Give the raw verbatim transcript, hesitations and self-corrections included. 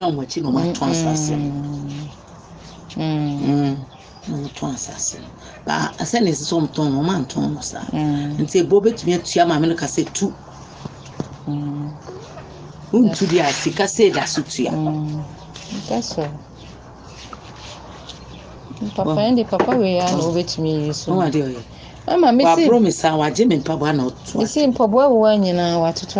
mo chi no ma ton asase mm no ton asase ba asane se so mton no ma ton no sa nti ebo betumi atua ma me no kase tu mm untu dia sika se da so tua that's all papa ndi papa we ya no betumi so no ade oye mama me si wa promise a waje me mpaboa na oto me si mpaboa wo anyina watoto